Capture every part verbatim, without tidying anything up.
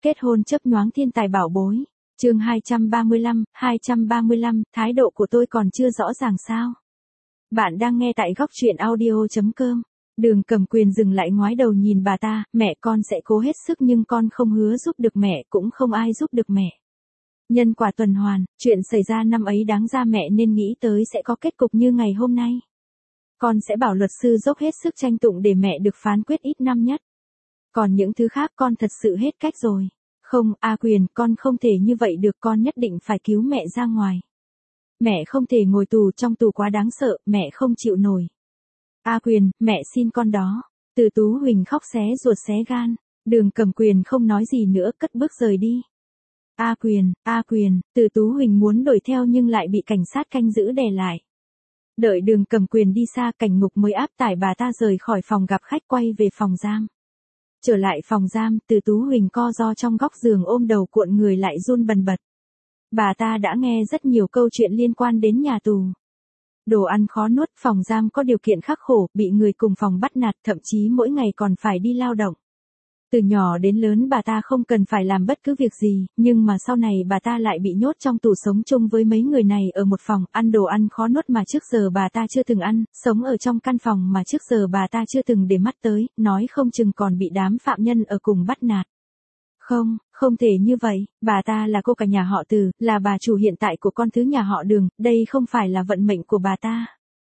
Kết hôn chớp nhoáng thiên tài bảo bối. Chương hai trăm ba mươi lăm, hai trăm ba mươi lăm, thái độ của tôi còn chưa rõ ràng sao? Bạn đang nghe tại góc truyện audio chấm com. Đường Cầm Quyền dừng lại ngoái đầu nhìn bà ta, mẹ con sẽ cố hết sức nhưng con không hứa giúp được mẹ, cũng không ai giúp được mẹ. Nhân quả tuần hoàn, chuyện xảy ra năm ấy đáng ra mẹ nên nghĩ tới sẽ có kết cục như ngày hôm nay. Con sẽ bảo luật sư dốc hết sức tranh tụng để mẹ được phán quyết ít năm nhất. Còn những thứ khác con thật sự hết cách rồi. Không, A Quyền, con không thể như vậy được, con nhất định phải cứu mẹ ra ngoài. Mẹ không thể ngồi tù, trong tù quá đáng sợ, mẹ không chịu nổi. A Quyền, mẹ xin con đó. Từ Tú Huỳnh khóc xé ruột xé gan. Đường Cầm Quyền không nói gì nữa, cất bước rời đi. A Quyền, A Quyền, Từ Tú Huỳnh muốn đuổi theo nhưng lại bị cảnh sát canh giữ đè lại. Đợi Đường Cầm Quyền đi xa, cảnh ngục mới áp tải bà ta rời khỏi phòng gặp khách quay về phòng giam. Trở lại phòng giam, Từ Tú Huỳnh co ro trong góc giường ôm đầu cuộn người lại run bần bật. Bà ta đã nghe rất nhiều câu chuyện liên quan đến nhà tù. Đồ ăn khó nuốt, phòng giam có điều kiện khắc khổ, bị người cùng phòng bắt nạt, thậm chí mỗi ngày còn phải đi lao động. Từ nhỏ đến lớn bà ta không cần phải làm bất cứ việc gì, nhưng mà sau này bà ta lại bị nhốt trong tù sống chung với mấy người này ở một phòng, ăn đồ ăn khó nuốt mà trước giờ bà ta chưa từng ăn, sống ở trong căn phòng mà trước giờ bà ta chưa từng để mắt tới, nói không chừng còn bị đám phạm nhân ở cùng bắt nạt. Không, không thể như vậy, bà ta là cô cả nhà họ Từ, là bà chủ hiện tại của con thứ nhà họ Đường, đây không phải là vận mệnh của bà ta.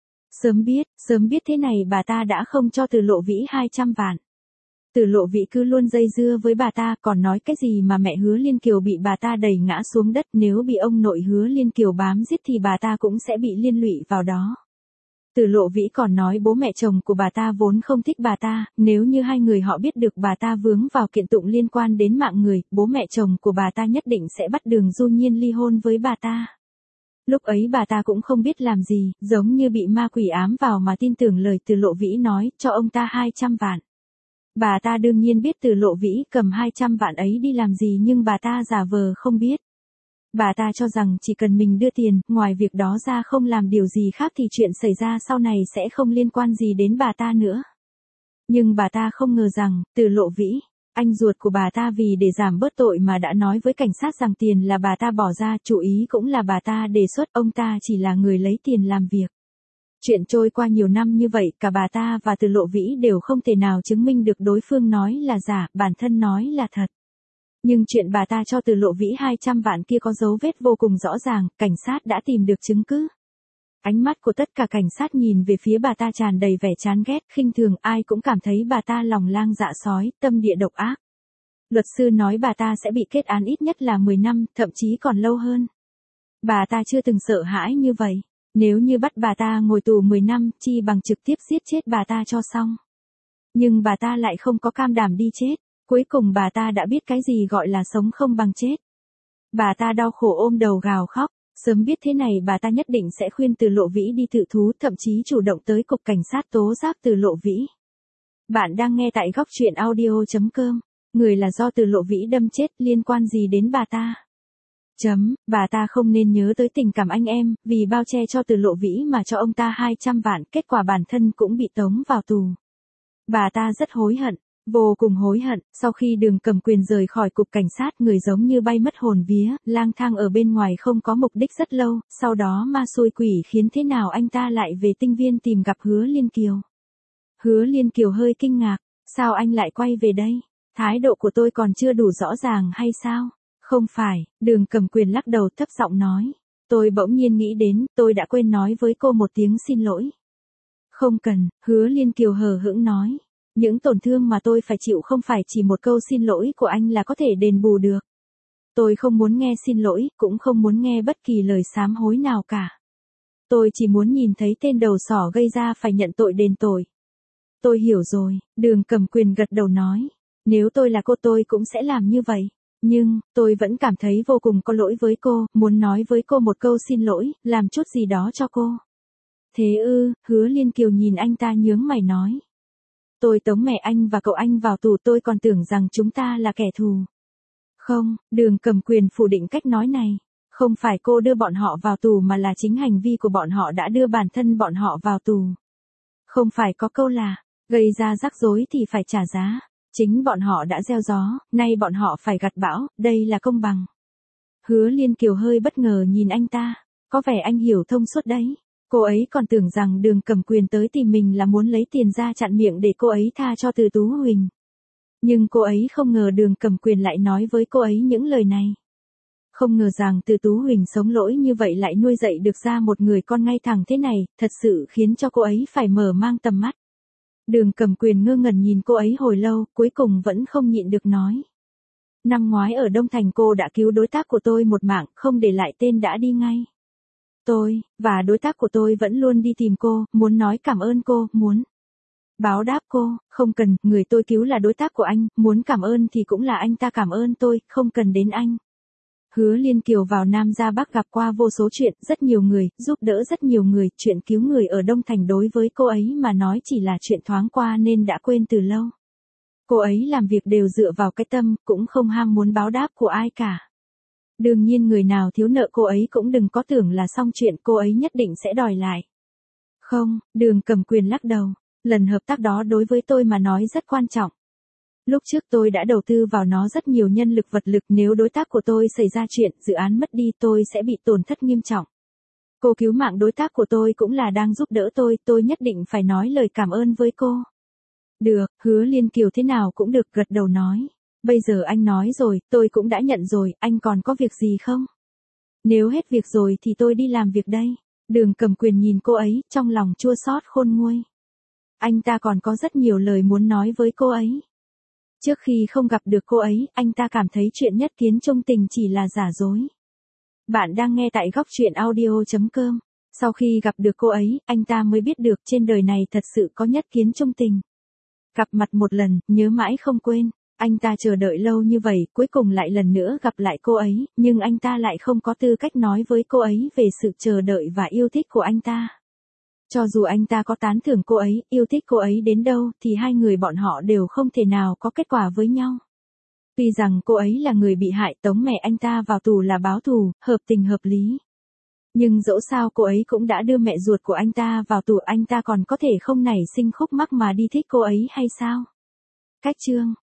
Sớm biết, sớm biết thế này bà ta đã không cho Từ Lộ Vĩ hai trăm vạn. Từ Lộ Vĩ cứ luôn dây dưa với bà ta, còn nói cái gì mà mẹ Hứa Liên Kiều bị bà ta đẩy ngã xuống đất, nếu bị ông nội Hứa Liên Kiều bám giết thì bà ta cũng sẽ bị liên lụy vào đó. Từ Lộ Vĩ còn nói bố mẹ chồng của bà ta vốn không thích bà ta, nếu như hai người họ biết được bà ta vướng vào kiện tụng liên quan đến mạng người, bố mẹ chồng của bà ta nhất định sẽ bắt Đường Du Nhiên ly hôn với bà ta. Lúc ấy bà ta cũng không biết làm gì, giống như bị ma quỷ ám vào mà tin tưởng lời Từ Lộ Vĩ nói, cho ông ta hai trăm vạn. Bà ta đương nhiên biết Từ Lộ Vĩ cầm hai trăm vạn ấy đi làm gì nhưng bà ta giả vờ không biết. Bà ta cho rằng chỉ cần mình đưa tiền, ngoài việc đó ra không làm điều gì khác thì chuyện xảy ra sau này sẽ không liên quan gì đến bà ta nữa. Nhưng bà ta không ngờ rằng, Từ Lộ Vĩ, anh ruột của bà ta vì để giảm bớt tội mà đã nói với cảnh sát rằng tiền là bà ta bỏ ra, chủ ý cũng là bà ta đề xuất, ông ta chỉ là người lấy tiền làm việc. Chuyện trôi qua nhiều năm như vậy, cả bà ta và Từ Lộ Vĩ đều không thể nào chứng minh được đối phương nói là giả, bản thân nói là thật. Nhưng chuyện bà ta cho Từ Lộ Vĩ hai trăm vạn kia có dấu vết vô cùng rõ ràng, cảnh sát đã tìm được chứng cứ. Ánh mắt của tất cả cảnh sát nhìn về phía bà ta tràn đầy vẻ chán ghét, khinh thường, ai cũng cảm thấy bà ta lòng lang dạ sói, tâm địa độc ác. Luật sư nói bà ta sẽ bị kết án ít nhất là mười năm, thậm chí còn lâu hơn. Bà ta chưa từng sợ hãi như vậy. Nếu như bắt bà ta ngồi tù mười năm, chi bằng trực tiếp giết chết bà ta cho xong. Nhưng bà ta lại không có cam đảm đi chết. Cuối cùng bà ta đã biết cái gì gọi là sống không bằng chết. Bà ta đau khổ ôm đầu gào khóc. Sớm biết thế này bà ta nhất định sẽ khuyên Từ Lộ Vĩ đi tự thú, thậm chí chủ động tới cục cảnh sát tố giác Từ Lộ Vĩ. Bạn đang nghe tại góc truyện audio chấm com. Người là do Từ Lộ Vĩ đâm chết, liên quan gì đến bà ta? Chấm, bà ta không nên nhớ tới tình cảm anh em, vì bao che cho Từ Lộ Vĩ mà cho ông ta hai trăm vạn, kết quả bản thân cũng bị tống vào tù. Bà ta rất hối hận, vô cùng hối hận, sau khi Đường Cầm Quyền rời khỏi cục cảnh sát, người giống như bay mất hồn vía, lang thang ở bên ngoài không có mục đích rất lâu, sau đó ma xui quỷ khiến thế nào anh ta lại về Tinh Viên tìm gặp Hứa Liên Kiều. Hứa Liên Kiều hơi kinh ngạc, sao anh lại quay về đây? Thái độ của tôi còn chưa đủ rõ ràng hay sao? Không phải, Đường Cầm Quyền lắc đầu thấp giọng nói. Tôi bỗng nhiên nghĩ đến, tôi đã quên nói với cô một tiếng xin lỗi. Không cần, Hứa Liên Kiều hờ hững nói. Những tổn thương mà tôi phải chịu không phải chỉ một câu xin lỗi của anh là có thể đền bù được. Tôi không muốn nghe xin lỗi, cũng không muốn nghe bất kỳ lời sám hối nào cả. Tôi chỉ muốn nhìn thấy tên đầu sỏ gây ra phải nhận tội đền tội. Tôi hiểu rồi, Đường Cầm Quyền gật đầu nói. Nếu tôi là cô tôi cũng sẽ làm như vậy. Nhưng, tôi vẫn cảm thấy vô cùng có lỗi với cô, muốn nói với cô một câu xin lỗi, làm chút gì đó cho cô. Thế ư, Hứa Liên Kiều nhìn anh ta nhướng mày nói. Tôi tống mẹ anh và cậu anh vào tù, tôi còn tưởng rằng chúng ta là kẻ thù. Không, Đường Cầm Quyền phủ định cách nói này. Không phải cô đưa bọn họ vào tù mà là chính hành vi của bọn họ đã đưa bản thân bọn họ vào tù. Không phải có câu là, gây ra rắc rối thì phải trả giá. Chính bọn họ đã gieo gió, nay bọn họ phải gặt bão, đây là công bằng. Hứa Liên Kiều hơi bất ngờ nhìn anh ta, có vẻ anh hiểu thông suốt đấy. Cô ấy còn tưởng rằng Đường Cầm Quyền tới tìm mình là muốn lấy tiền ra chặn miệng để cô ấy tha cho Từ Tú Huỳnh. Nhưng cô ấy không ngờ Đường Cầm Quyền lại nói với cô ấy những lời này. Không ngờ rằng Từ Tú Huỳnh sống lỗi như vậy lại nuôi dạy được ra một người con ngay thẳng thế này, thật sự khiến cho cô ấy phải mở mang tầm mắt. Đường Cầm Quyền ngơ ngẩn nhìn cô ấy hồi lâu, cuối cùng vẫn không nhịn được nói. Năm ngoái ở Đông Thành cô đã cứu đối tác của tôi một mạng, không để lại tên đã đi ngay. Tôi, và đối tác của tôi vẫn luôn đi tìm cô, muốn nói cảm ơn cô, muốn báo đáp cô, không cần, người tôi cứu là đối tác của anh, muốn cảm ơn thì cũng là anh ta cảm ơn tôi, không cần đến anh. Hứa Liên Kiều vào Nam ra Bắc gặp qua vô số chuyện, rất nhiều người, giúp đỡ rất nhiều người, chuyện cứu người ở Đông Thành đối với cô ấy mà nói chỉ là chuyện thoáng qua nên đã quên từ lâu. Cô ấy làm việc đều dựa vào cái tâm, cũng không ham muốn báo đáp của ai cả. Đương nhiên người nào thiếu nợ cô ấy cũng đừng có tưởng là xong chuyện, cô ấy nhất định sẽ đòi lại. Không, Đường Cầm Quyền lắc đầu, lần hợp tác đó đối với tôi mà nói rất quan trọng. Lúc trước tôi đã đầu tư vào nó rất nhiều nhân lực vật lực, nếu đối tác của tôi xảy ra chuyện, dự án mất đi tôi sẽ bị tổn thất nghiêm trọng. Cô cứu mạng đối tác của tôi cũng là đang giúp đỡ tôi, tôi nhất định phải nói lời cảm ơn với cô. Được, Hứa Liên Kiều thế nào cũng được, gật đầu nói. Bây giờ anh nói rồi, tôi cũng đã nhận rồi, anh còn có việc gì không? Nếu hết việc rồi thì tôi đi làm việc đây. Đường Cầm Quyền nhìn cô ấy, trong lòng chua xót khôn nguôi. Anh ta còn có rất nhiều lời muốn nói với cô ấy. Trước khi không gặp được cô ấy, anh ta cảm thấy chuyện nhất kiến trung tình chỉ là giả dối. Bạn đang nghe tại góc truyện audio chấm com. Sau khi gặp được cô ấy, anh ta mới biết được trên đời này thật sự có nhất kiến trung tình. Gặp mặt một lần, nhớ mãi không quên. Anh ta chờ đợi lâu như vậy, cuối cùng lại lần nữa gặp lại cô ấy, nhưng anh ta lại không có tư cách nói với cô ấy về sự chờ đợi và yêu thích của anh ta. Cho dù anh ta có tán thưởng cô ấy, yêu thích cô ấy đến đâu, thì hai người bọn họ đều không thể nào có kết quả với nhau. Tuy rằng cô ấy là người bị hại, tống mẹ anh ta vào tù là báo thù, hợp tình hợp lý. Nhưng dẫu sao cô ấy cũng đã đưa mẹ ruột của anh ta vào tù, anh ta còn có thể không nảy sinh khúc mắc mà đi thích cô ấy hay sao? Cách chương